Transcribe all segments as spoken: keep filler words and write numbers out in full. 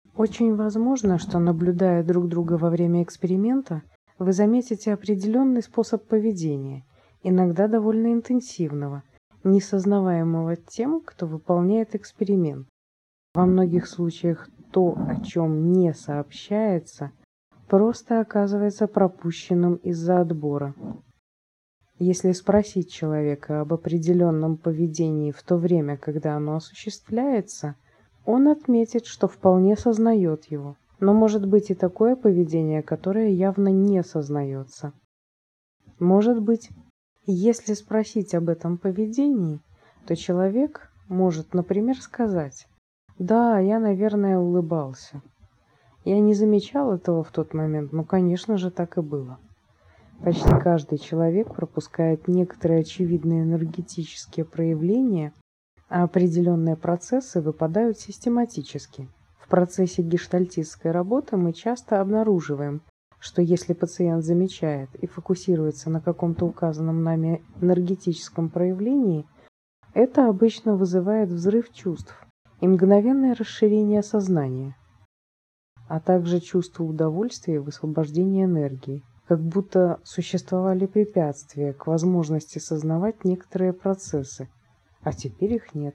Очень возможно, что, наблюдая друг друга во время эксперимента, вы заметите определенный способ поведения, иногда довольно интенсивного, несознаваемого тем, кто выполняет эксперимент. Во многих случаях то, о чем не сообщается, просто оказывается пропущенным из-за отбора. Если спросить человека об определенном поведении в то время, когда оно осуществляется, он отметит, что вполне сознает его. Но может быть и такое поведение, которое явно не сознается. Может быть, если спросить об этом поведении, то человек может, например, сказать: «Да, я, наверное, улыбался. Я не замечал этого в тот момент, но, конечно же, так и было». Почти каждый человек пропускает некоторые очевидные энергетические проявления, а определенные процессы выпадают систематически. В процессе гештальтистской работы мы часто обнаруживаем, что если пациент замечает и фокусируется на каком-то указанном нами энергетическом проявлении, это обычно вызывает взрыв чувств и мгновенное расширение сознания, а также чувство удовольствия и высвобождения энергии, как будто существовали препятствия к возможности сознавать некоторые процессы, а теперь их нет.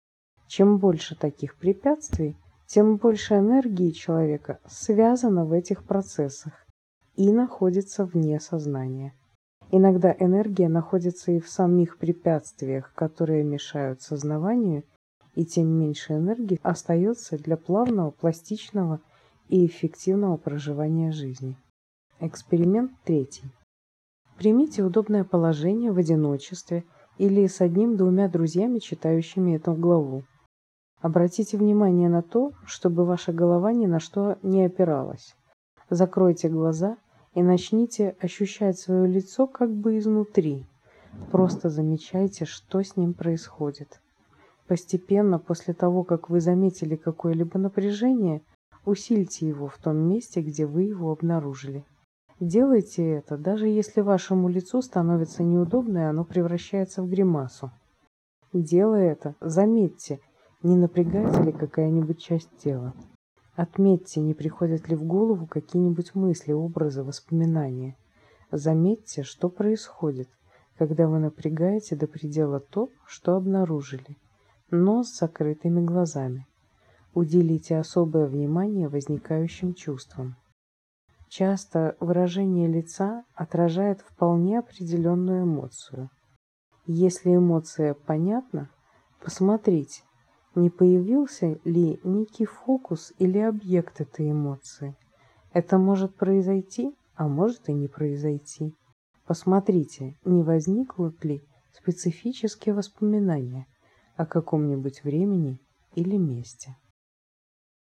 Чем больше таких препятствий, тем больше энергии человека связано в этих процессах и находится вне сознания. Иногда энергия находится и в самих препятствиях, которые мешают сознаванию, и тем меньше энергии остается для плавного, пластичного и эффективного проживания жизни. Эксперимент третий. Примите удобное положение в одиночестве или с одним-двумя друзьями, читающими эту главу. Обратите внимание на то, чтобы ваша голова ни на что не опиралась. Закройте глаза и начните ощущать свое лицо как бы изнутри. Просто замечайте, что с ним происходит. Постепенно, после того, как вы заметили какое-либо напряжение, усильте его в том месте, где вы его обнаружили. Делайте это, даже если вашему лицу становится неудобно и оно превращается в гримасу. Делая это, заметьте, не напрягается ли какая-нибудь часть тела. Отметьте, не приходят ли в голову какие-нибудь мысли, образы, воспоминания. Заметьте, что происходит, когда вы напрягаете до предела то, что обнаружили, но с закрытыми глазами. Уделите особое внимание возникающим чувствам. Часто выражение лица отражает вполне определенную эмоцию. Если эмоция понятна, посмотрите, не появился ли некий фокус или объект этой эмоции. Это может произойти, а может и не произойти. Посмотрите, не возникнут ли специфические воспоминания о каком-нибудь времени или месте.